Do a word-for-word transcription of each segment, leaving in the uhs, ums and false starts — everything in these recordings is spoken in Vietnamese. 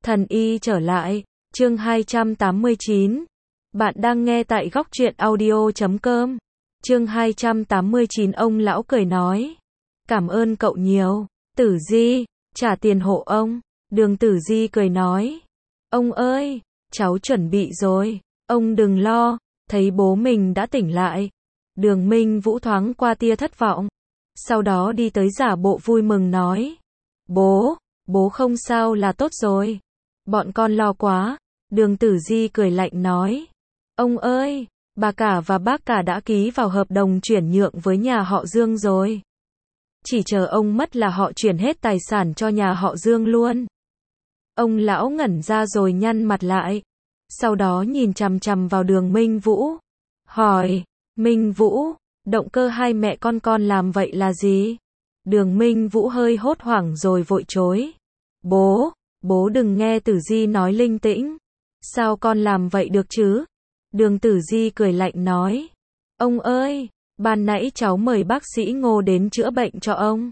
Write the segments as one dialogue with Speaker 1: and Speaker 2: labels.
Speaker 1: Thần y trở lại, chương hai trăm tám mươi chín. Bạn đang nghe tại góc truyện audio chấm com. Chương hai trăm tám mươi chín ông lão cười nói. Cảm ơn cậu nhiều, Tử Di, trả tiền hộ ông. Đường Tử Di cười nói. Ông ơi, cháu chuẩn bị rồi, ông đừng lo, thấy bố mình đã tỉnh lại. Đường Minh Vũ thoáng qua tia thất vọng. Sau đó đi tới giả bộ vui mừng nói. Bố, bố không sao là tốt rồi. Bọn con lo quá. Đường Tử Di cười lạnh nói. Ông ơi, bà cả và bác cả đã ký vào hợp đồng chuyển nhượng với nhà họ Dương rồi. Chỉ chờ ông mất là họ chuyển hết tài sản cho nhà họ Dương luôn. Ông lão ngẩn ra rồi nhăn mặt lại. Sau đó nhìn chằm chằm vào đường Minh Vũ. Hỏi, Minh Vũ, động cơ hai mẹ con con làm vậy là gì? Đường Minh Vũ hơi hốt hoảng rồi vội chối. Bố, bố đừng nghe Tử Di nói linh tĩnh. Sao con làm vậy được chứ? Đường Tử Di cười lạnh nói. Ông ơi, ban nãy cháu mời bác sĩ Ngô đến chữa bệnh cho ông.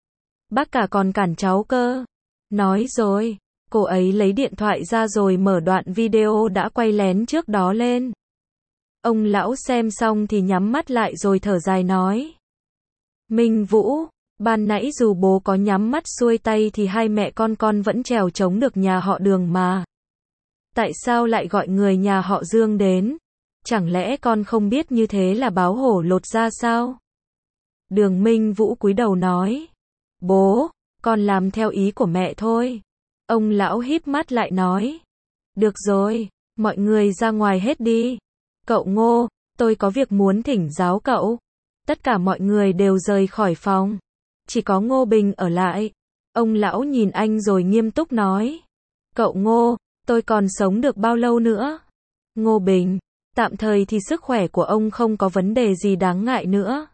Speaker 1: Bác cả còn cản cháu cơ. Nói rồi, cô ấy lấy điện thoại ra rồi mở đoạn video đã quay lén trước đó lên. Ông lão xem xong thì nhắm mắt lại rồi thở dài nói. Minh Vũ, ban nãy dù bố có nhắm mắt xuôi tay thì hai mẹ con con vẫn trèo chống được nhà họ Đường mà. Tại sao lại gọi người nhà họ Dương đến? Chẳng lẽ con không biết như thế là báo hổ lột ra sao? Đường Minh Vũ cúi đầu nói. Bố, con làm theo ý của mẹ thôi. Ông lão híp mắt lại nói. Được rồi, mọi người ra ngoài hết đi. Cậu Ngô, tôi có việc muốn thỉnh giáo cậu. Tất cả mọi người đều rời khỏi phòng. Chỉ có Ngô Bình ở lại. Ông lão nhìn anh rồi nghiêm túc nói. Cậu Ngô, tôi còn sống được bao lâu nữa? Ngô Bình, tạm thời thì sức khỏe của ông không có vấn đề gì đáng ngại nữa.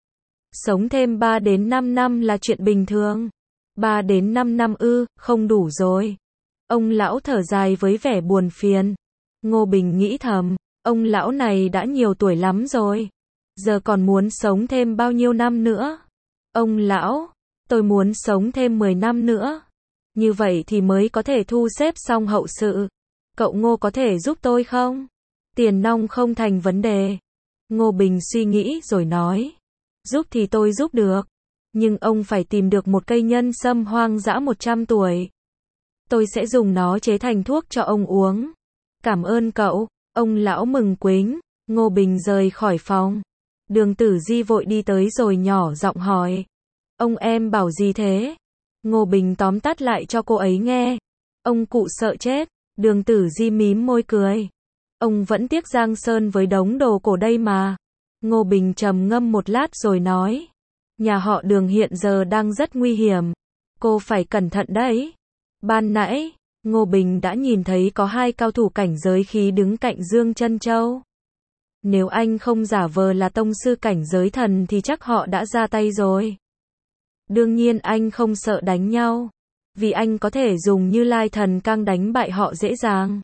Speaker 1: Sống thêm ba đến năm năm là chuyện bình thường. ba đến năm năm ư, không đủ rồi. Ông lão thở dài với vẻ buồn phiền. Ngô Bình nghĩ thầm, ông lão này đã nhiều tuổi lắm rồi. Giờ còn muốn sống thêm bao nhiêu năm nữa? Ông lão, tôi muốn sống thêm mười năm nữa. Như vậy thì mới có thể thu xếp xong hậu sự. Cậu Ngô có thể giúp tôi không? Tiền nong không thành vấn đề. Ngô Bình suy nghĩ rồi nói. Giúp thì tôi giúp được. Nhưng ông phải tìm được một cây nhân sâm hoang dã một trăm tuổi. Tôi sẽ dùng nó chế thành thuốc cho ông uống. Cảm ơn cậu. Ông lão mừng quính. Ngô Bình rời khỏi phòng. Đường Tử Di vội đi tới rồi nhỏ giọng hỏi. Ông em bảo gì thế? Ngô Bình tóm tắt lại cho cô ấy nghe. Ông cụ sợ chết. Đường Tử Di mím môi cười. Ông vẫn tiếc Giang Sơn với đống đồ cổ đây mà. Ngô Bình trầm ngâm một lát rồi nói. Nhà họ Đường hiện giờ đang rất nguy hiểm. Cô phải cẩn thận đấy. Ban nãy, Ngô Bình đã nhìn thấy có hai cao thủ cảnh giới khí đứng cạnh Dương Trân Châu. Nếu anh không giả vờ là tông sư cảnh giới thần thì chắc họ đã ra tay rồi. Đương nhiên anh không sợ đánh nhau. Vì anh có thể dùng Như Lai Thần Cang đánh bại họ dễ dàng.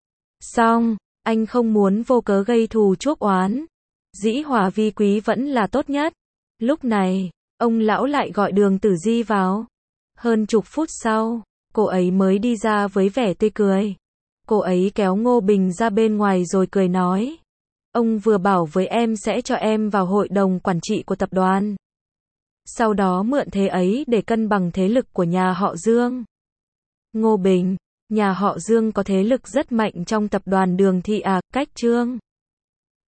Speaker 1: Song, anh không muốn vô cớ gây thù chuốc oán. Dĩ hòa vi quý vẫn là tốt nhất. Lúc này, ông lão lại gọi Đường Tử Di vào. Hơn chục phút sau, cô ấy mới đi ra với vẻ tươi cười. Cô ấy kéo Ngô Bình ra bên ngoài rồi cười nói. Ông vừa bảo với em sẽ cho em vào hội đồng quản trị của tập đoàn. Sau đó mượn thế ấy để cân bằng thế lực của nhà họ Dương. Ngô Bình, nhà họ Dương có thế lực rất mạnh trong tập đoàn Đường Thị à, cách Trương.